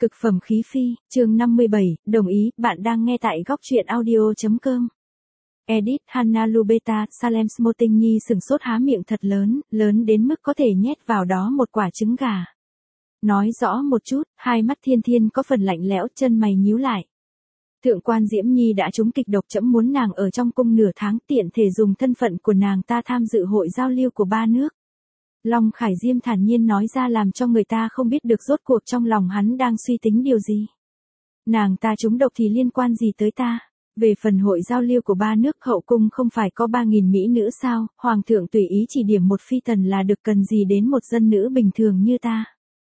Cực phẩm khí phi, chương 57, đồng ý, bạn đang nghe tại góc truyện audio.com. Edit Hannah Lubeta, Salem Smoting Nhi sừng sốt há miệng thật lớn, lớn đến mức có thể nhét vào đó một quả trứng gà. Nói rõ một chút, hai mắt Thiên Thiên có phần lạnh lẽo, chân mày nhíu lại. Thượng quan Diễm Nhi đã trúng kịch độc, trẫm muốn nàng ở trong cung nửa tháng, tiện thể dùng thân phận của nàng ta tham dự hội giao lưu của ba nước. Long Khải Diêm thản nhiên nói ra, làm cho người ta không biết được rốt cuộc trong lòng hắn đang suy tính điều gì. Nàng ta trúng độc thì liên quan gì tới ta? Về phần hội giao lưu của ba nước, hậu cung không phải có 3.000 mỹ nữ sao? Hoàng thượng tùy ý chỉ điểm một phi tần là được, cần gì đến một dân nữ bình thường như ta?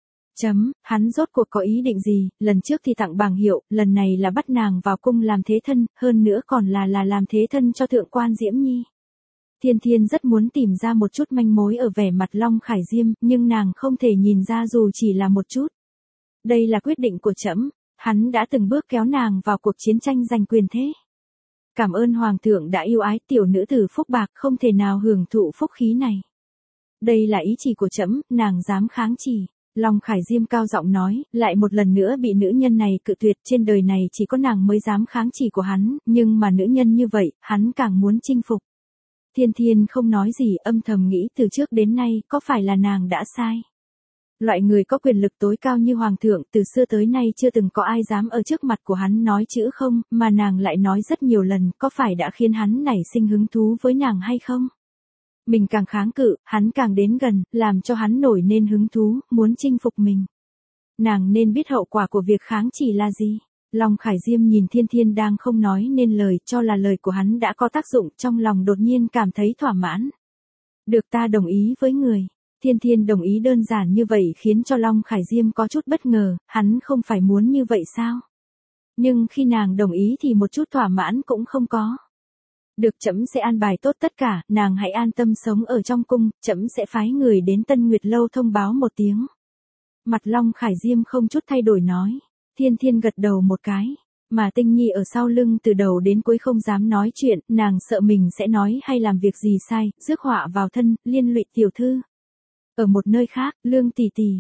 Hắn rốt cuộc có ý định gì? Lần trước thì tặng bảng hiệu, lần này là bắt nàng vào cung làm thế thân, hơn nữa còn là làm thế thân cho thượng quan Diễm Nhi. Thiên Thiên rất muốn tìm ra một chút manh mối ở vẻ mặt Long Khải Diêm, nhưng nàng không thể nhìn ra dù chỉ là một chút. Đây là quyết định của trẫm, hắn đã từng bước kéo nàng vào cuộc chiến tranh giành quyền thế. Cảm ơn Hoàng thượng đã yêu ái, tiểu nữ tử phúc bạc không thể nào hưởng thụ phúc khí này. Đây là ý chỉ của trẫm, nàng dám kháng chỉ. Long Khải Diêm cao giọng nói, lại một lần nữa bị nữ nhân này cự tuyệt, trên đời này chỉ có nàng mới dám kháng chỉ của hắn, nhưng mà nữ nhân như vậy, hắn càng muốn chinh phục. Thiên Thiên không nói gì, âm thầm nghĩ từ trước đến nay, có phải là nàng đã sai? Loại người có quyền lực tối cao như Hoàng thượng, từ xưa tới nay chưa từng có ai dám ở trước mặt của hắn nói chữ không, mà nàng lại nói rất nhiều lần, có phải đã khiến hắn nảy sinh hứng thú với nàng hay không? Mình càng kháng cự, hắn càng đến gần, làm cho hắn nổi nên hứng thú, muốn chinh phục mình. Nàng nên biết hậu quả của việc kháng chỉ là gì? Long Khải Diêm nhìn Thiên Thiên đang không nói nên lời, cho là lời của hắn đã có tác dụng, trong lòng đột nhiên cảm thấy thỏa mãn. Được, ta đồng ý với người. Thiên Thiên đồng ý đơn giản như vậy khiến cho Long Khải Diêm có chút bất ngờ, hắn không phải muốn như vậy sao? Nhưng khi nàng đồng ý thì một chút thỏa mãn cũng không có. Được, trẫm sẽ an bài tốt tất cả, nàng hãy an tâm sống ở trong cung, trẫm sẽ phái người đến Tân Nguyệt Lâu thông báo một tiếng. Mặt Long Khải Diêm không chút thay đổi nói. Thiên Thiên gật đầu một cái, mà Tinh Nhi ở sau lưng từ đầu đến cuối không dám nói chuyện, nàng sợ mình sẽ nói hay làm việc gì sai, rước họa vào thân, liên lụy tiểu thư. Ở một nơi khác, Lương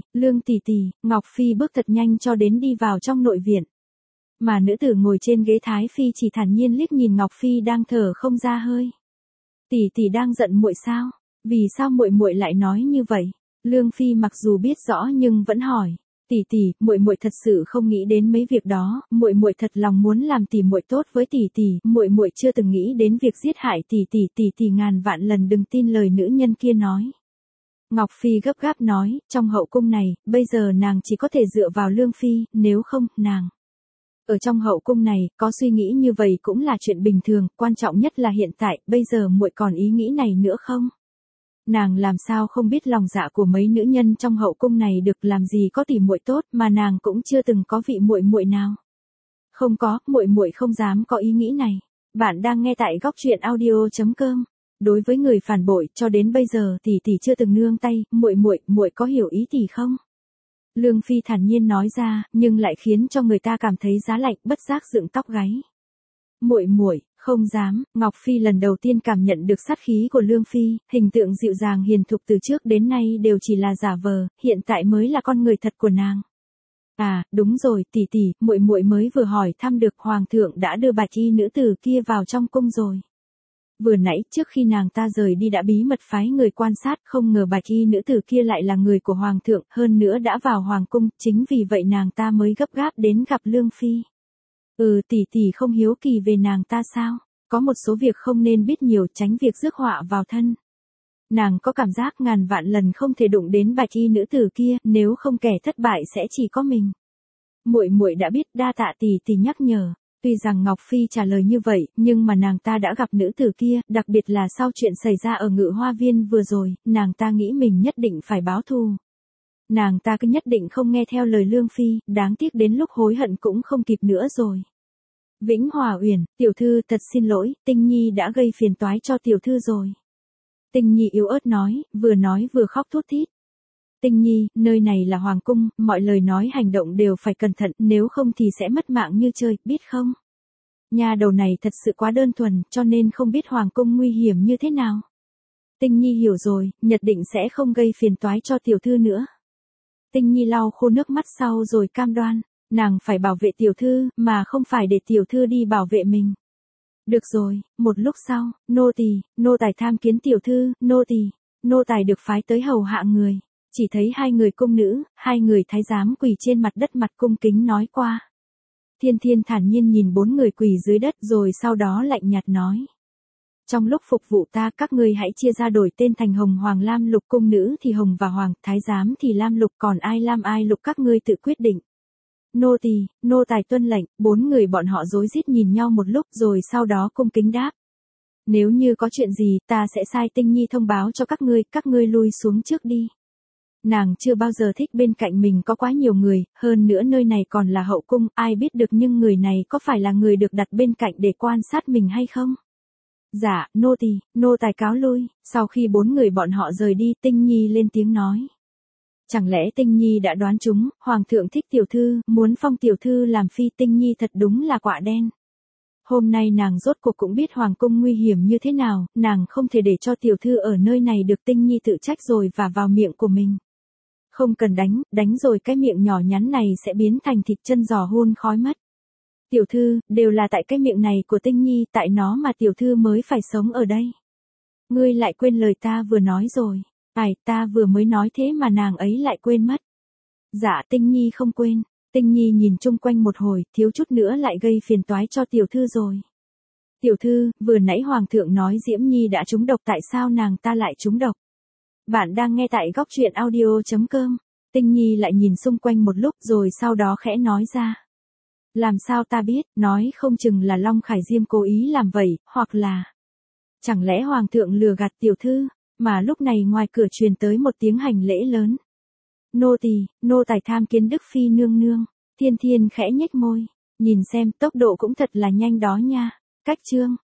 tỷ tỷ, Ngọc Phi bước thật nhanh cho đến đi vào trong nội viện. Mà nữ tử ngồi trên ghế Thái Phi chỉ thản nhiên liếc nhìn Ngọc Phi đang thở không ra hơi. Tỷ tỷ đang giận muội sao? Vì sao muội muội lại nói như vậy? Lương Phi mặc dù biết rõ nhưng vẫn hỏi. Tỷ tỷ, muội thật sự không nghĩ đến mấy việc đó, muội thật lòng muốn làm tỷ muội tốt với tỷ tỷ, muội chưa từng nghĩ đến việc giết hại tỷ tỷ ngàn vạn lần đừng tin lời nữ nhân kia nói. Ngọc Phi gấp gáp nói, trong hậu cung này, bây giờ nàng chỉ có thể dựa vào Lương Phi, nếu không, nàng. Ở trong hậu cung này, có suy nghĩ như vậy cũng là chuyện bình thường, quan trọng nhất là hiện tại, bây giờ muội còn ý nghĩ này nữa không? Nàng làm sao không biết lòng dạ của mấy nữ nhân trong hậu cung này được, làm gì có tỷ muội tốt, mà nàng cũng chưa từng có vị muội nào. Không có, muội không dám có ý nghĩ này. Bạn đang nghe tại góc truyện audio.com. Đối với người phản bội, cho đến bây giờ tỷ chưa từng nương tay, muội có hiểu ý tỷ không? Lương Phi thản nhiên nói ra, nhưng lại khiến cho người ta cảm thấy giá lạnh, bất giác dựng tóc gáy. Muội không dám. Ngọc Phi lần đầu tiên cảm nhận được sát khí của Lương Phi, hình tượng dịu dàng hiền thục từ trước đến nay đều chỉ là giả vờ, hiện tại mới là con người thật của nàng. À, đúng rồi, tỷ, muội mới vừa hỏi thăm được Hoàng thượng đã đưa bạch y nữ tử kia vào trong cung rồi. Vừa nãy trước khi nàng ta rời đi đã bí mật phái người quan sát, không ngờ bạch y nữ tử kia lại là người của Hoàng thượng, hơn nữa đã vào Hoàng cung, chính vì vậy nàng ta mới gấp gáp đến gặp Lương Phi. Tỷ không hiếu kỳ về nàng ta sao? Có một số việc không nên biết nhiều, tránh việc rước họa vào thân. Nàng có cảm giác ngàn vạn lần không thể đụng đến bạch y nữ tử kia, nếu không kẻ thất bại sẽ chỉ có mình. Muội đã biết, đa tạ tỷ nhắc nhở. Tuy rằng Ngọc Phi trả lời như vậy, nhưng mà nàng ta đã gặp nữ tử kia, đặc biệt là sau chuyện xảy ra ở Ngự Hoa Viên vừa rồi, nàng ta nghĩ mình nhất định phải báo thù. Nàng ta cứ nhất định không nghe theo lời Lương Phi, đáng tiếc đến lúc hối hận cũng không kịp nữa rồi. Vĩnh Hòa Uyển, tiểu thư thật xin lỗi, Tinh Nhi đã gây phiền toái cho tiểu thư rồi. Tinh Nhi yếu ớt nói vừa khóc thút thít. Tinh Nhi, nơi này là Hoàng cung, mọi lời nói hành động đều phải cẩn thận, nếu không thì sẽ mất mạng như chơi, biết không? Nhà đầu này thật sự quá đơn thuần, cho nên không biết Hoàng cung nguy hiểm như thế nào. Tinh Nhi hiểu rồi, nhất định sẽ không gây phiền toái cho tiểu thư nữa. Tinh Nhi lau khô nước mắt sau rồi cam đoan. Nàng phải bảo vệ tiểu thư, mà không phải để tiểu thư đi bảo vệ mình. Được rồi, một lúc sau, nô tài tham kiến tiểu thư, nô tài được phái tới hầu hạ người. Chỉ thấy hai người cung nữ, hai người thái giám quỳ trên mặt đất mặt cung kính nói qua. Thiên Thiên thản nhiên nhìn bốn người quỳ dưới đất rồi sau đó lạnh nhạt nói. Trong lúc phục vụ ta các ngươi hãy chia ra đổi tên thành Hồng Hoàng Lam Lục, cung nữ thì Hồng và Hoàng, thái giám thì Lam Lục, còn ai Lam ai Lục các ngươi tự quyết định. Nô tài tuân lệnh. Bốn người bọn họ rối rít nhìn nhau một lúc rồi sau đó cung kính đáp. Nếu như có chuyện gì ta sẽ sai Tinh Nhi thông báo cho các ngươi lui xuống trước đi. Nàng chưa bao giờ thích bên cạnh mình có quá nhiều người, hơn nữa nơi này còn là hậu cung, ai biết được nhưng người này có phải là người được đặt bên cạnh để quan sát mình hay không? Dạ, nô tài cáo lui. Sau khi bốn người bọn họ rời đi, Tinh Nhi lên tiếng nói. Chẳng lẽ Tinh Nhi đã đoán trúng, Hoàng thượng thích tiểu thư, muốn phong tiểu thư làm phi. Tinh Nhi thật đúng là quạ đen. Hôm nay nàng rốt cuộc cũng biết Hoàng cung nguy hiểm như thế nào, nàng không thể để cho tiểu thư ở nơi này được. Tinh Nhi tự trách rồi và vào miệng của mình. Không cần đánh rồi cái miệng nhỏ nhắn này sẽ biến thành thịt chân giò hun khói mất. Tiểu thư, đều là tại cái miệng này của Tinh Nhi, tại nó mà tiểu thư mới phải sống ở đây. Ngươi lại quên lời ta vừa nói rồi. Ta vừa mới nói thế mà nàng ấy lại quên mất. Dạ Tinh Nhi không quên. Tinh Nhi nhìn chung quanh một hồi, thiếu chút nữa lại gây phiền toái cho tiểu thư rồi. Tiểu thư, vừa nãy Hoàng thượng nói Diễm Nhi đã trúng độc, tại sao nàng ta lại trúng độc? Bạn đang nghe tại góc truyện audio.com. Tinh Nhi lại nhìn xung quanh một lúc rồi sau đó khẽ nói ra. Làm sao ta biết, nói không chừng là Long Khải Diêm cố ý làm vậy, hoặc là... Chẳng lẽ Hoàng thượng lừa gạt tiểu thư, mà lúc này ngoài cửa truyền tới một tiếng hành lễ lớn. Nô tài tham kiến Đức Phi nương nương. Thiên Thiên khẽ nhếch môi, nhìn xem tốc độ cũng thật là nhanh đó nha. Cách chương